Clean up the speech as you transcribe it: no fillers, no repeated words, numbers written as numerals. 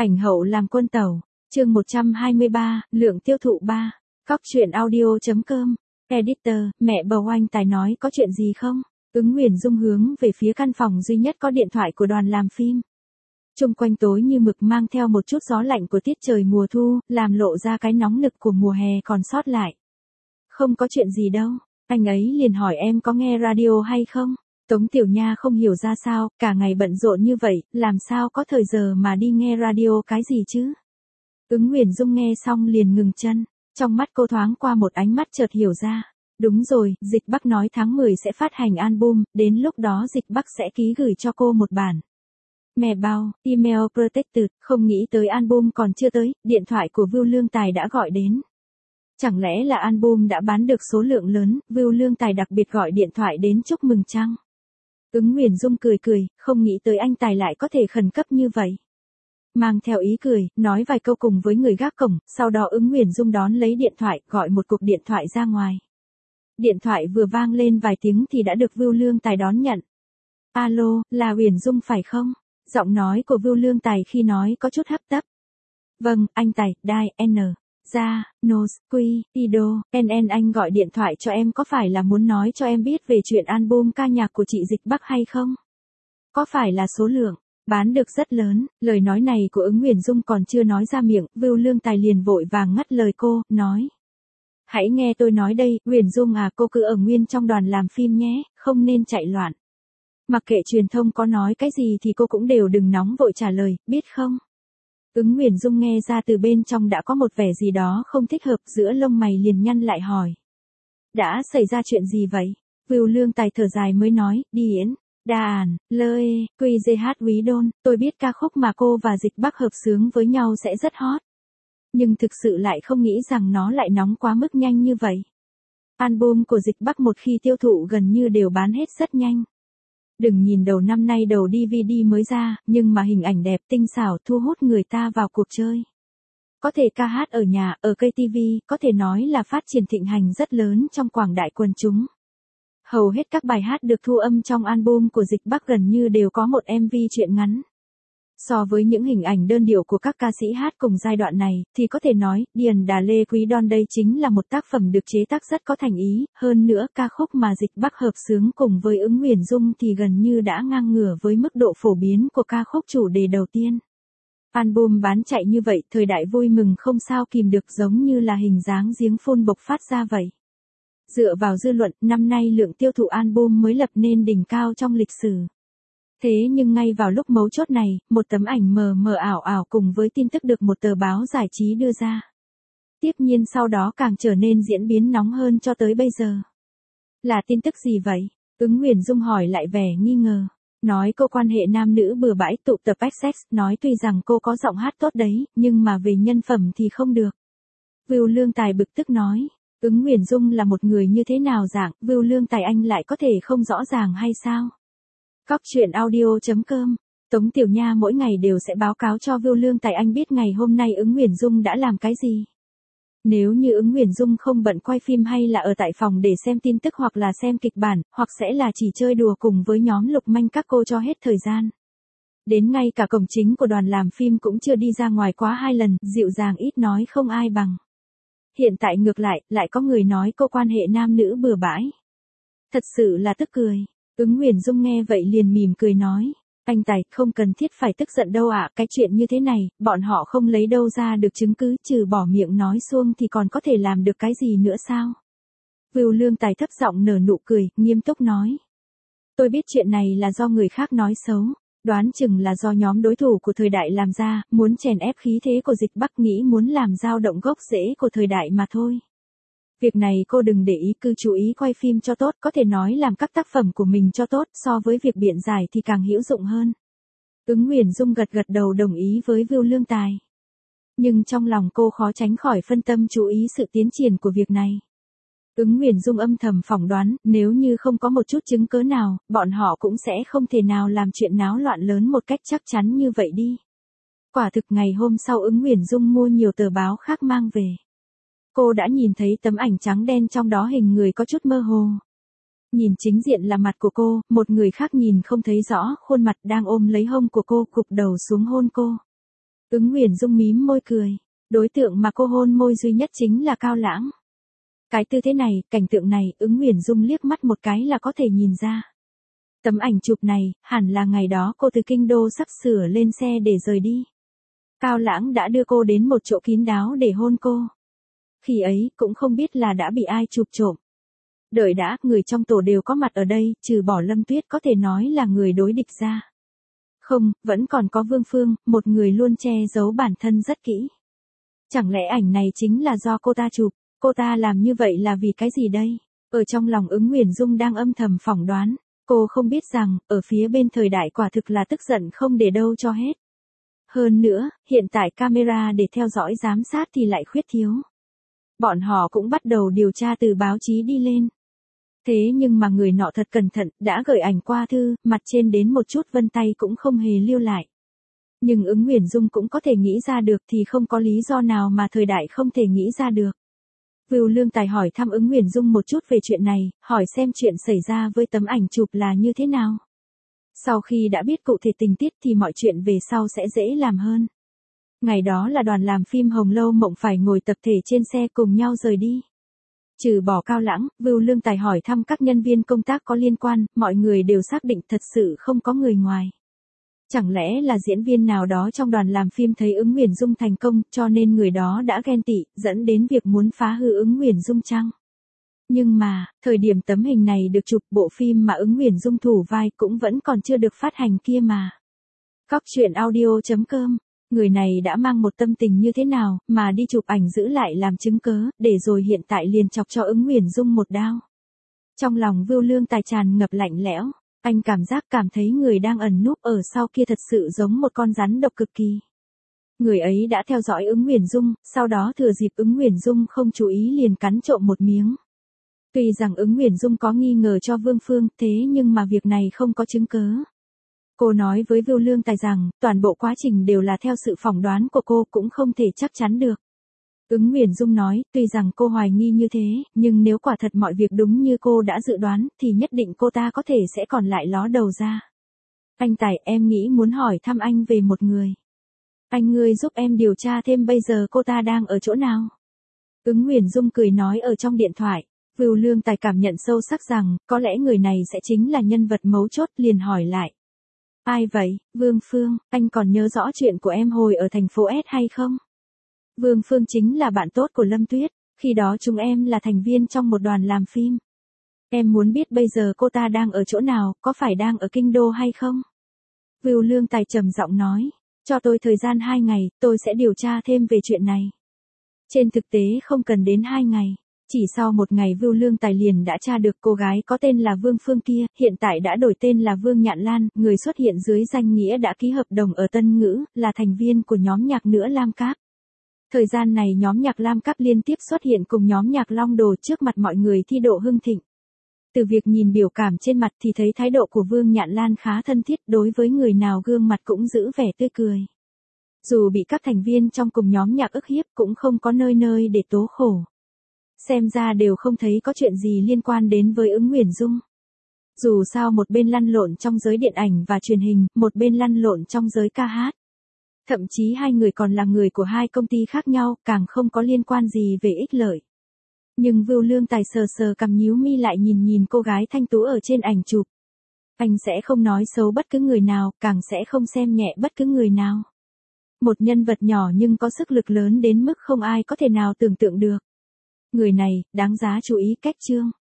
Ảnh hậu làm quân tẩu. Chương 123, lượng tiêu thụ 3. Cóc truyện audio.com. Editor, mẹ bầu anh Tài nói có chuyện gì không? Ứng Huyền Dung hướng về phía căn phòng duy nhất có điện thoại của đoàn làm phim. Chung quanh tối như mực mang theo một chút gió lạnh của tiết trời mùa thu, làm lộ ra cái nóng nực của mùa hè còn sót lại. Không có chuyện gì đâu, anh ấy liền hỏi em có nghe radio hay không? Tống Tiểu Nha không hiểu ra sao, cả ngày bận rộn như vậy, làm sao có thời giờ mà đi nghe radio cái gì chứ? Ứng Huyền Dung nghe xong liền ngừng chân, trong mắt cô thoáng qua một ánh mắt chợt hiểu ra. Đúng rồi, Dịch Bắc nói tháng 10 sẽ phát hành album, đến lúc đó Dịch Bắc sẽ ký gửi cho cô một bản. Mẹ bao, email protected, không nghĩ tới album còn chưa tới, điện thoại của Vưu Lương Tài đã gọi đến. Chẳng lẽ là album đã bán được số lượng lớn, Vưu Lương Tài đặc biệt gọi điện thoại đến chúc mừng chăng? Ứng Huyền Dung cười cười, không nghĩ tới anh Tài lại có thể khẩn cấp như vậy. Mang theo ý cười, nói vài câu cùng với người gác cổng, sau đó Ứng Huyền Dung đón lấy điện thoại, gọi một cuộc điện thoại ra ngoài. Điện thoại vừa vang lên vài tiếng thì đã được Vưu Lương Tài đón nhận. Alo, là Huyền Dung phải không? Giọng nói của Vưu Lương Tài khi nói có chút hấp tấp. Vâng, anh Tài, Đai, N. Ra, Nos, Quy, Ido, NN anh gọi điện thoại cho em có phải là muốn nói cho em biết về chuyện album ca nhạc của chị Dịch Bắc hay không? Có phải là số lượng bán được rất lớn? Lời nói này của Ứng Huyền Dung còn chưa nói ra miệng, Vưu Lương Tài liền vội vàng ngắt lời cô, nói. Hãy nghe tôi nói đây, Huyền Dung à, cô cứ ở nguyên trong đoàn làm phim nhé, không nên chạy loạn. Mặc kệ truyền thông có nói cái gì thì cô cũng đều đừng nóng vội trả lời, biết không? Ứng Huyền Dung nghe ra từ bên trong đã có một vẻ gì đó không thích hợp, giữa lông mày liền nhăn lại hỏi. Đã xảy ra chuyện gì vậy? Vưu Lương Tài thở dài mới nói, Điển, Đàn, Lơ ê, Quy dê hát Quý Đôn, tôi biết ca khúc mà cô và Dịch Bắc hợp xướng với nhau sẽ rất hot. Nhưng thực sự lại không nghĩ rằng nó lại nóng quá mức nhanh như vậy. Album của Dịch Bắc một khi tiêu thụ gần như đều bán hết rất nhanh. Đừng nhìn đầu năm nay đầu DVD mới ra, nhưng mà hình ảnh đẹp tinh xảo thu hút người ta vào cuộc chơi. Có thể ca hát ở nhà, ở cây TV, có thể nói là phát triển thịnh hành rất lớn trong quảng đại quần chúng. Hầu hết các bài hát được thu âm trong album của Dịch Bắc gần như đều có một MV truyện ngắn. So với những hình ảnh đơn điệu của các ca sĩ hát cùng giai đoạn này, thì có thể nói, Điền Đà Lê Quý Đon đây chính là một tác phẩm được chế tác rất có thành ý, hơn nữa ca khúc mà Dịch Bắc hợp xướng cùng với Ứng Huyền Dung thì gần như đã ngang ngửa với mức độ phổ biến của ca khúc chủ đề đầu tiên. Album bán chạy như vậy, thời đại vui mừng không sao kìm được giống như là hình dáng giếng phun bộc phát ra vậy. Dựa vào dư luận, năm nay lượng tiêu thụ album mới lập nên đỉnh cao trong lịch sử. Thế nhưng ngay vào lúc mấu chốt này, một tấm ảnh mờ mờ ảo ảo cùng với tin tức được một tờ báo giải trí đưa ra. Tiếp nhiên sau đó càng trở nên diễn biến nóng hơn cho tới bây giờ. Là tin tức gì vậy? Ứng Huyền Dung hỏi lại vẻ nghi ngờ. Nói cô quan hệ nam nữ bừa bãi tụ tập sex, nói tuy rằng cô có giọng hát tốt đấy, nhưng mà về nhân phẩm thì không được. Vưu Lương Tài bực tức nói. Ứng Huyền Dung là một người như thế nào dạng, Vưu Lương Tài anh lại có thể không rõ ràng hay sao? Cóc truyện audio.com. Tống Tiểu Nha mỗi ngày đều sẽ báo cáo cho Vưu Lương Tài anh biết ngày hôm nay Ứng Huyền Dung đã làm cái gì. Nếu như Ứng Huyền Dung không bận quay phim hay là ở tại phòng để xem tin tức hoặc là xem kịch bản, hoặc sẽ là chỉ chơi đùa cùng với nhóm Lục Manh các cô cho hết thời gian. Đến ngay cả cổng chính của đoàn làm phim cũng chưa đi ra ngoài quá 2 lần, dịu dàng ít nói không ai bằng. Hiện tại ngược lại có người nói cô quan hệ nam nữ bừa bãi. Thật sự là tức cười. Ứng Huyền Dung nghe vậy liền mỉm cười nói. Anh Tài, không cần thiết phải tức giận đâu ạ, cái chuyện như thế này, bọn họ không lấy đâu ra được chứng cứ, trừ bỏ miệng nói suông thì còn có thể làm được cái gì nữa sao? Vưu Lương Tài thấp giọng nở nụ cười, nghiêm túc nói. Tôi biết chuyện này là do người khác nói xấu, đoán chừng là do nhóm đối thủ của thời đại làm ra, muốn chèn ép khí thế của Dịch Bắc, nghĩ muốn làm dao động gốc rễ của thời đại mà thôi. Việc này cô đừng để ý, cứ chú ý quay phim cho tốt, có thể nói làm các tác phẩm của mình cho tốt, so với việc biện giải thì càng hữu dụng hơn. Ứng Huyền Dung gật đầu đồng ý với Vưu Lương Tài. Nhưng trong lòng cô khó tránh khỏi phân tâm chú ý sự tiến triển của việc này. Ứng Huyền Dung âm thầm phỏng đoán, nếu như không có một chút chứng cớ nào, bọn họ cũng sẽ không thể nào làm chuyện náo loạn lớn một cách chắc chắn như vậy đi. Quả thực ngày hôm sau Ứng Huyền Dung mua nhiều tờ báo khác mang về. Cô đã nhìn thấy tấm ảnh trắng đen trong đó hình người có chút mơ hồ. Nhìn chính diện là mặt của cô, một người khác nhìn không thấy rõ khuôn mặt đang ôm lấy hông của cô, cụp đầu xuống hôn cô. Ứng Nguyễn Dung mím môi cười. Đối tượng mà cô hôn môi duy nhất chính là Cao Lãng. Cái tư thế này, cảnh tượng này, Ứng Nguyễn Dung liếc mắt một cái là có thể nhìn ra. Tấm ảnh chụp này, hẳn là ngày đó cô từ kinh đô sắp sửa lên xe để rời đi. Cao Lãng đã đưa cô đến một chỗ kín đáo để hôn cô. Khi ấy, cũng không biết là đã bị ai chụp trộm. Đợi đã, người trong tổ đều có mặt ở đây, trừ bỏ Lâm Tuyết có thể nói là người đối địch ra. Không, vẫn còn có Vương Phương, một người luôn che giấu bản thân rất kỹ. Chẳng lẽ ảnh này chính là do cô ta chụp? Cô ta làm như vậy là vì cái gì đây? Ở trong lòng Ứng Nguyễn Dung đang âm thầm phỏng đoán. Cô không biết rằng, ở phía bên thời đại quả thực là tức giận không để đâu cho hết. Hơn nữa, hiện tại camera để theo dõi giám sát thì lại khuyết thiếu. Bọn họ cũng bắt đầu điều tra từ báo chí đi lên. Thế nhưng mà người nọ thật cẩn thận, đã gửi ảnh qua thư, mặt trên đến một chút vân tay cũng không hề lưu lại. Nhưng Ứng Nguyễn Dung cũng có thể nghĩ ra được thì không có lý do nào mà thời đại không thể nghĩ ra được. Vưu Lương Tài hỏi thăm Ứng Nguyễn Dung một chút về chuyện này, hỏi xem chuyện xảy ra với tấm ảnh chụp là như thế nào. Sau khi đã biết cụ thể tình tiết thì mọi chuyện về sau sẽ dễ làm hơn. Ngày đó là đoàn làm phim Hồng Lâu Mộng phải ngồi tập thể trên xe cùng nhau rời đi. Trừ bỏ Cao Lãng, Vưu Lương Tài hỏi thăm các nhân viên công tác có liên quan, mọi người đều xác định thật sự không có người ngoài. Chẳng lẽ là diễn viên nào đó trong đoàn làm phim thấy Ứng Nguyễn Dung thành công, cho nên người đó đã ghen tị, dẫn đến việc muốn phá hư Ứng Nguyễn Dung chăng? Nhưng mà, thời điểm tấm hình này được chụp, bộ phim mà Ứng Nguyễn Dung thủ vai cũng vẫn còn chưa được phát hành kia mà. Cóc truyện audio.com. Người này đã mang một tâm tình như thế nào, mà đi chụp ảnh giữ lại làm chứng cớ, để rồi hiện tại liền chọc cho Ứng Nguyễn Dung một đao. Trong lòng Vưu Lương Tài tràn ngập lạnh lẽo, anh cảm thấy người đang ẩn núp ở sau kia thật sự giống một con rắn độc cực kỳ. Người ấy đã theo dõi Ứng Nguyễn Dung, sau đó thừa dịp Ứng Nguyễn Dung không chú ý liền cắn trộm một miếng. Tuy rằng Ứng Nguyễn Dung có nghi ngờ cho Vương Phương, thế nhưng mà việc này không có chứng cớ. Cô nói với Vưu Lương Tài rằng, toàn bộ quá trình đều là theo sự phỏng đoán của cô, cũng không thể chắc chắn được. Ứng Nguyễn Dung nói, tuy rằng cô hoài nghi như thế, nhưng nếu quả thật mọi việc đúng như cô đã dự đoán, thì nhất định cô ta có thể sẽ còn lại ló đầu ra. Anh Tài, em nghĩ muốn hỏi thăm anh về một người. Anh ngươi giúp em điều tra thêm bây giờ cô ta đang ở chỗ nào? Ứng Nguyễn Dung cười nói ở trong điện thoại. Vưu Lương Tài cảm nhận sâu sắc rằng, có lẽ người này sẽ chính là nhân vật mấu chốt, liền hỏi lại. Ai vậy, Vương Phương, anh còn nhớ rõ chuyện của em hồi ở thành phố S hay không? Vương Phương chính là bạn tốt của Lâm Tuyết, khi đó chúng em là thành viên trong một đoàn làm phim. Em muốn biết bây giờ cô ta đang ở chỗ nào, có phải đang ở kinh đô hay không? Vưu Lương Tài trầm giọng nói, cho tôi thời gian 2 ngày, tôi sẽ điều tra thêm về chuyện này. Trên thực tế không cần đến 2 ngày. Chỉ sau 1 ngày Vưu Lương Tài liền đã tra được cô gái có tên là Vương Phương kia, hiện tại đã đổi tên là Vương Nhạn Lan, người xuất hiện dưới danh nghĩa đã ký hợp đồng ở Tân Ngữ, là thành viên của nhóm nhạc nữa Lam Cáp. Thời gian này nhóm nhạc Lam Cáp liên tiếp xuất hiện cùng nhóm nhạc Long Đồ trước mặt mọi người thi độ hưng thịnh. Từ việc nhìn biểu cảm trên mặt thì thấy thái độ của Vương Nhạn Lan khá thân thiết, đối với người nào gương mặt cũng giữ vẻ tươi cười. Dù bị các thành viên trong cùng nhóm nhạc ức hiếp cũng không có nơi nơi để tố khổ. Xem ra đều không thấy có chuyện gì liên quan đến với Ứng Nguyễn Dung. Dù sao một bên lăn lộn trong giới điện ảnh và truyền hình, một bên lăn lộn trong giới ca hát. Thậm chí hai người còn là người của 2 công ty khác nhau, càng không có liên quan gì về ích lợi. Nhưng Vưu Lương Tài sờ sờ cằm nhíu mi lại nhìn nhìn cô gái thanh tú ở trên ảnh chụp. Anh sẽ không nói xấu bất cứ người nào, càng sẽ không xem nhẹ bất cứ người nào. Một nhân vật nhỏ nhưng có sức lực lớn đến mức không ai có thể nào tưởng tượng được. Người này, đáng giá chú ý cách chương.